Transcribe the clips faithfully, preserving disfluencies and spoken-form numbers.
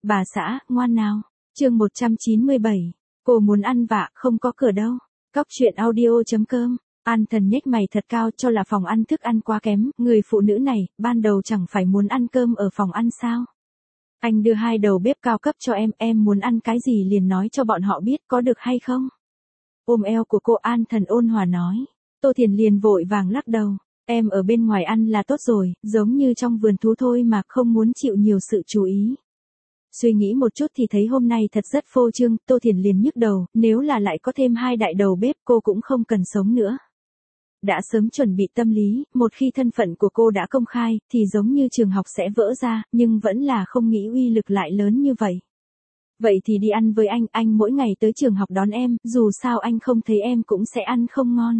Bà xã, ngoan nào. Chương một trăm chín mươi bảy. Cô muốn ăn vạ, không có cửa đâu. Cóc truyện audio.com. An Thần nhếch mày thật cao cho là phòng ăn thức ăn quá kém, người phụ nữ này, ban đầu chẳng phải muốn ăn cơm ở phòng ăn sao? Anh đưa hai đầu bếp cao cấp cho em, em muốn ăn cái gì liền nói cho bọn họ biết có được hay không? Ôm eo của cô, An Thần ôn hòa nói. Tô Thiền liền vội vàng lắc đầu. Em ở bên ngoài ăn là tốt rồi, giống như trong vườn thú thôi mà, không muốn chịu nhiều sự chú ý. Suy nghĩ một chút thì thấy hôm nay thật rất phô trương, Tô Thiền liền nhức đầu, nếu là lại có thêm hai đại đầu bếp cô cũng không cần sống nữa. Đã sớm chuẩn bị tâm lý, một khi thân phận của cô đã công khai, thì giống như trường học sẽ vỡ ra, nhưng vẫn là không nghĩ uy lực lại lớn như vậy. Vậy thì đi ăn với anh, anh mỗi ngày tới trường học đón em, dù sao anh không thấy em cũng sẽ ăn không ngon.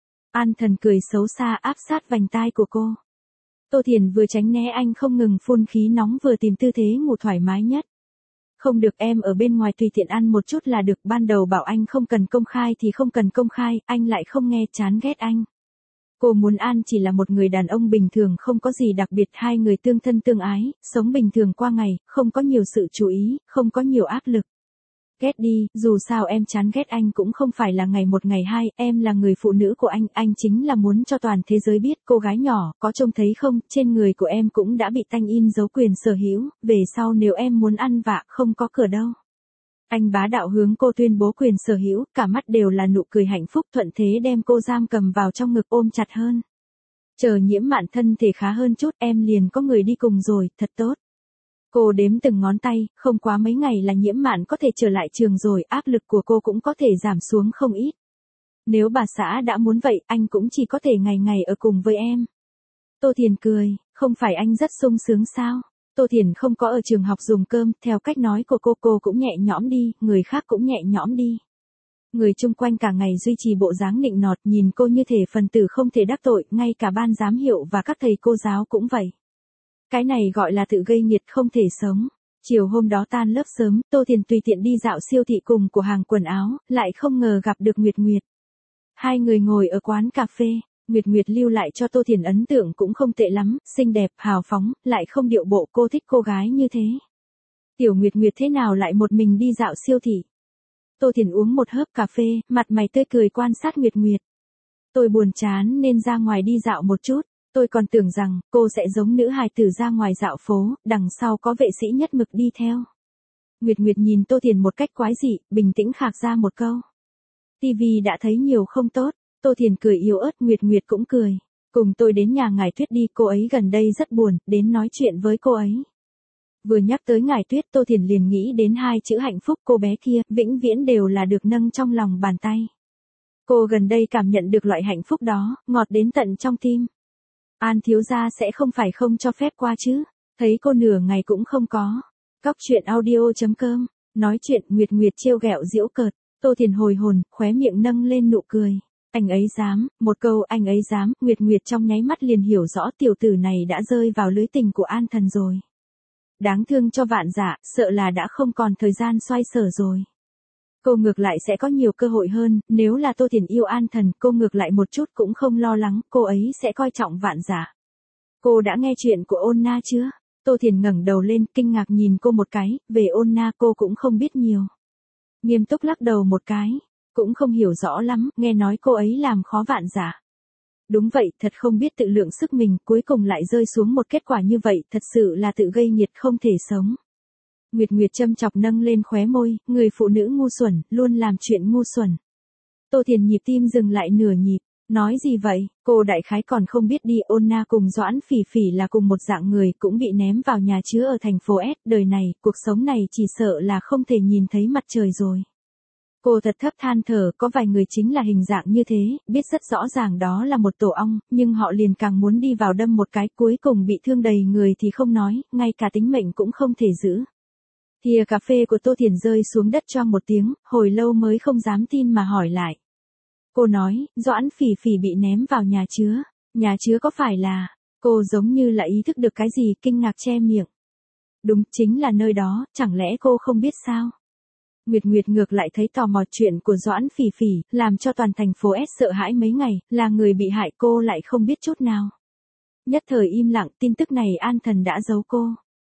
An Thần cười xấu xa áp sát vành tai của cô. Tô Thiền vừa tránh né anh không ngừng phun khí nóng vừa tìm tư thế ngủ thoải mái nhất. Không được, em ở bên ngoài tùy tiện ăn một chút là được, ban đầu bảo anh không cần công khai thì không cần công khai, anh lại không nghe, chán ghét anh. Cô muốn An chỉ là một người đàn ông bình thường không có gì đặc biệt, hai người tương thân tương ái, sống bình thường qua ngày, không có nhiều sự chú ý, không có nhiều áp lực. Ghét đi, dù sao em chán ghét anh cũng không phải là ngày một ngày hai, em là người phụ nữ của anh, anh chính là muốn cho toàn thế giới biết, cô gái nhỏ, có trông thấy không, trên người của em cũng đã bị tanh in dấu quyền sở hữu, về sau nếu em muốn ăn vạ không có cửa đâu. Anh bá đạo hướng cô tuyên bố quyền sở hữu, cả mắt đều là nụ cười hạnh phúc, thuận thế đem cô giam cầm vào trong ngực ôm chặt hơn. Chờ Nhiễm Mạn thân thể khá hơn chút, em liền có người đi cùng rồi, thật tốt. Cô đếm từng ngón tay, không quá mấy ngày là Nhiễm Mạn có thể trở lại trường rồi, áp lực của cô cũng có thể giảm xuống không ít. Nếu bà xã đã muốn vậy, anh cũng chỉ có thể ngày ngày ở cùng với em. Tô Thiền cười, không phải anh rất sung sướng sao? Tô Thiền không có ở trường học dùng cơm, theo cách nói của cô, cô cũng nhẹ nhõm đi, người khác cũng nhẹ nhõm đi. Người chung quanh cả ngày duy trì bộ dáng nịnh nọt, nhìn cô như thể phần tử không thể đắc tội, ngay cả ban giám hiệu và các thầy cô giáo cũng vậy. Cái này gọi là tự gây nghiệt, không thể sống. Chiều hôm đó tan lớp sớm, Tô Thiền tùy tiện đi dạo siêu thị cùng của hàng quần áo, lại không ngờ gặp được Nguyệt Nguyệt. Hai người ngồi ở quán cà phê, Nguyệt Nguyệt lưu lại cho Tô Thiền ấn tượng cũng không tệ lắm, xinh đẹp, hào phóng, lại không điệu bộ, cô thích cô gái như thế. Tiểu Nguyệt Nguyệt thế nào lại một mình đi dạo siêu thị? Tô Thiền uống một hớp cà phê, mặt mày tươi cười quan sát Nguyệt Nguyệt. Tôi buồn chán nên ra ngoài đi dạo một chút. Tôi còn tưởng rằng, cô sẽ giống nữ hài tử ra ngoài dạo phố, đằng sau có vệ sĩ nhất mực đi theo. Nguyệt Nguyệt nhìn Tô Thiền một cách quái dị, bình tĩnh khạc ra một câu. Tivi đã thấy nhiều không tốt, Tô Thiền cười yếu ớt, Nguyệt Nguyệt cũng cười. Cùng tôi đến nhà Ngải Tuyết đi, cô ấy gần đây rất buồn, đến nói chuyện với cô ấy. Vừa nhắc tới Ngải Tuyết, Tô Thiền liền nghĩ đến hai chữ hạnh phúc, cô bé kia, vĩnh viễn đều là được nâng trong lòng bàn tay. Cô gần đây cảm nhận được loại hạnh phúc đó, ngọt đến tận trong tim. An thiếu gia sẽ không phải không cho phép qua chứ, thấy cô nửa ngày cũng không có. Cóc truyện audio.com, nói chuyện Nguyệt Nguyệt trêu ghẹo giễu cợt, Tô Thiền hồi hồn, khóe miệng nâng lên nụ cười. Anh ấy dám, một câu anh ấy dám, Nguyệt Nguyệt trong nháy mắt liền hiểu rõ tiểu tử này đã rơi vào lưới tình của An Thần rồi. Đáng thương cho Vạn Dạ, sợ là đã không còn thời gian xoay sở rồi. Cô ngược lại sẽ có nhiều cơ hội hơn, nếu là Tô Thiền yêu An Thần, cô ngược lại một chút cũng không lo lắng, cô ấy sẽ coi trọng Vạn Dạ. Cô đã nghe chuyện của Ôn Na chưa? Tô Thiền ngẩng đầu lên, kinh ngạc nhìn cô một cái, về Ôn Na cô cũng không biết nhiều. Nghiêm túc lắc đầu một cái, cũng không hiểu rõ lắm, nghe nói cô ấy làm khó Vạn Dạ. Đúng vậy, thật không biết tự lượng sức mình, cuối cùng lại rơi xuống một kết quả như vậy, thật sự là tự gây nghiệt không thể sống. Nguyệt Nguyệt châm chọc nâng lên khóe môi, người phụ nữ ngu xuẩn, luôn làm chuyện ngu xuẩn. Tô Thiền nhịp tim dừng lại nửa nhịp, nói gì vậy, cô đại khái còn không biết đi, Ôn Na cùng Doãn Phỉ Phỉ là cùng một dạng người, cũng bị ném vào nhà chứa ở thành phố S, đời này, cuộc sống này chỉ sợ là không thể nhìn thấy mặt trời rồi. Cô thật thấp than thở, có vài người chính là hình dạng như thế, biết rất rõ ràng đó là một tổ ong, nhưng họ liền càng muốn đi vào đâm một cái, cuối cùng bị thương đầy người thì không nói, ngay cả tính mệnh cũng không thể giữ. Thìa cà phê của Tô Thiền rơi xuống đất choang một tiếng, hồi lâu mới không dám tin mà hỏi lại. Cô nói, Doãn Phỉ Phỉ bị ném vào nhà chứa, nhà chứa có phải là, cô giống như là ý thức được cái gì, kinh ngạc che miệng. Đúng, chính là nơi đó, chẳng lẽ cô không biết sao? Nguyệt Nguyệt ngược lại thấy tò mò chuyện của Doãn Phỉ Phỉ, làm cho toàn thành phố S sợ hãi mấy ngày, là người bị hại cô lại không biết chút nào. Nhất thời im lặng, tin tức này An Thần đã giấu cô.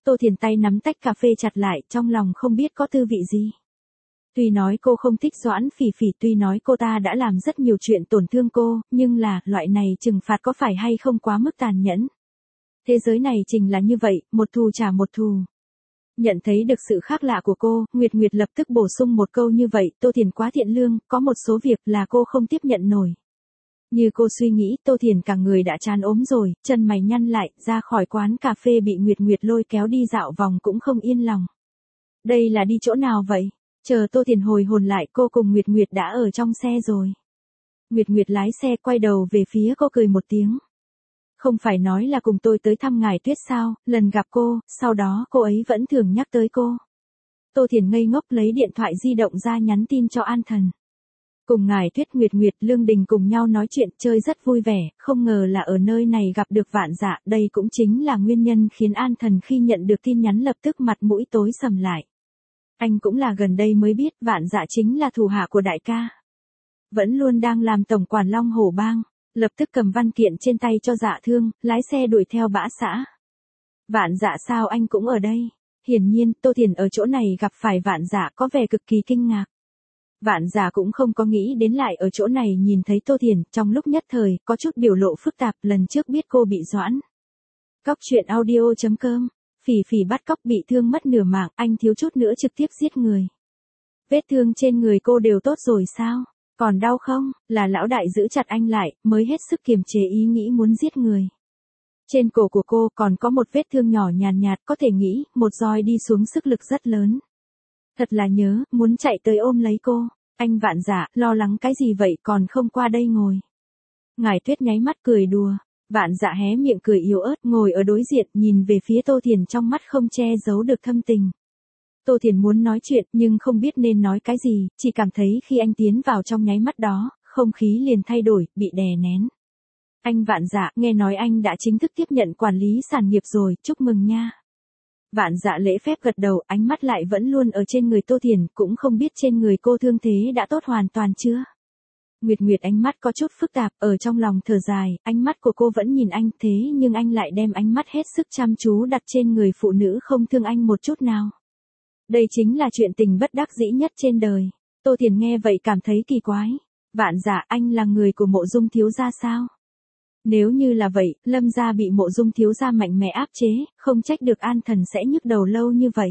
Tô Thiền tay nắm tách cà phê chặt lại, trong lòng không biết có tư vị gì. Tuy nói cô không thích Doãn Phỉ Phỉ, tuy nói cô ta đã làm rất nhiều chuyện tổn thương cô, nhưng là, loại này trừng phạt có phải hay không quá mức tàn nhẫn. Thế giới này trình là như vậy, một thù trả một thù. Nhận thấy được sự khác lạ của cô, Nguyệt Nguyệt lập tức bổ sung một câu như vậy, Tô Thiền quá thiện lương, có một số việc là cô không tiếp nhận nổi. Như cô suy nghĩ, Tô Thiền cả người đã chán ốm rồi, chân mày nhăn lại, ra khỏi quán cà phê bị Nguyệt Nguyệt lôi kéo đi dạo vòng cũng không yên lòng. Đây là đi chỗ nào vậy? Chờ Tô Thiền hồi hồn lại, cô cùng Nguyệt Nguyệt đã ở trong xe rồi. Nguyệt Nguyệt lái xe quay đầu về phía cô cười một tiếng. Không phải nói là cùng tôi tới thăm ngài Tuyết sao, lần gặp cô, sau đó cô ấy vẫn thường nhắc tới cô. Tô Thiền ngây ngốc lấy điện thoại di động ra nhắn tin cho An Thần. Cùng ngài Tuyết, Nguyệt Nguyệt, Lương Đình cùng nhau nói chuyện chơi rất vui vẻ, không ngờ là ở nơi này gặp được Vạn Dạ, đây cũng chính là nguyên nhân khiến An Thần khi nhận được tin nhắn lập tức mặt mũi tối sầm lại. Anh cũng là gần đây mới biết Vạn Dạ chính là thủ hạ của đại ca. Vẫn luôn đang làm tổng quản Long Hổ Bang, lập tức cầm văn kiện trên tay cho Dạ Thương, lái xe đuổi theo Bã Xã. Vạn Dạ sao anh cũng ở đây? Hiển nhiên, Tô Thiền ở chỗ này gặp phải Vạn Dạ có vẻ cực kỳ kinh ngạc. Vạn Dạ cũng không có nghĩ đến lại ở chỗ này nhìn thấy Tô Thiền, trong lúc nhất thời, có chút biểu lộ phức tạp, lần trước biết cô bị Doãn. Cóc truyện audio chấm com, Phỉ Phỉ bắt cóc bị thương mất nửa mạng, anh thiếu chút nữa trực tiếp giết người. Vết thương trên người cô đều tốt rồi sao? Còn đau không? Là lão đại giữ chặt anh lại, mới hết sức kiềm chế ý nghĩ muốn giết người. Trên cổ của cô còn có một vết thương nhỏ nhàn nhạt, nhạt, có thể nghĩ, một roi đi xuống sức lực rất lớn. Thật là nhớ, muốn chạy tới ôm lấy cô. Anh Vạn Dạ, lo lắng cái gì vậy, còn không qua đây ngồi. Ngải Tuyết nháy mắt cười đùa. Vạn Dạ hé miệng cười yếu ớt, ngồi ở đối diện, nhìn về phía Tô Thiền trong mắt không che giấu được thâm tình. Tô Thiền muốn nói chuyện, nhưng không biết nên nói cái gì, chỉ cảm thấy khi anh tiến vào trong nháy mắt đó, không khí liền thay đổi, bị đè nén. Anh Vạn Dạ, nghe nói anh đã chính thức tiếp nhận quản lý sản nghiệp rồi, chúc mừng nha. Vạn Dạ lễ phép gật đầu, ánh mắt lại vẫn luôn ở trên người Tô Thiền, cũng không biết trên người cô thương thế đã tốt hoàn toàn chưa. Nguyệt Nguyệt ánh mắt có chút phức tạp, ở trong lòng thở dài, ánh mắt của cô vẫn nhìn anh thế nhưng anh lại đem ánh mắt hết sức chăm chú đặt trên người phụ nữ không thương anh một chút nào. Đây chính là chuyện tình bất đắc dĩ nhất trên đời. Tô Thiền nghe vậy cảm thấy kỳ quái. Vạn Dạ, anh là người của Mộ Dung thiếu gia sao? Nếu như là vậy, Lâm gia bị Mộ Dung thiếu gia mạnh mẽ áp chế, không trách được An Thần sẽ nhức đầu lâu như vậy.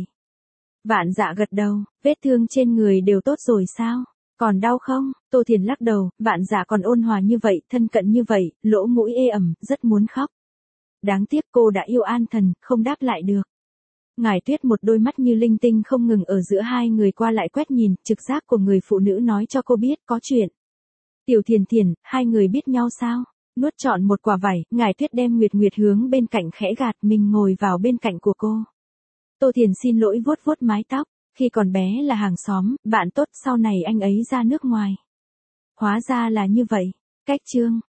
Vạn Dạ gật đầu, vết thương trên người đều tốt rồi sao? Còn đau không? Tô Thiền lắc đầu, Vạn Dạ còn ôn hòa như vậy, thân cận như vậy, lỗ mũi ê ẩm, rất muốn khóc. Đáng tiếc cô đã yêu An Thần, không đáp lại được. Ngải Tuyết một đôi mắt như linh tinh không ngừng ở giữa hai người qua lại quét nhìn, trực giác của người phụ nữ nói cho cô biết có chuyện. Tiểu Thiền Thiền, hai người biết nhau sao? Nuốt trọn một quả vải, Ngải Tuyết đem Nguyệt Nguyệt hướng bên cạnh khẽ gạt, mình ngồi vào bên cạnh của cô. Tô Thiền xin lỗi vuốt vuốt mái tóc, khi còn bé là hàng xóm, bạn tốt, sau này anh ấy ra nước ngoài. Hóa ra là như vậy. Cách chương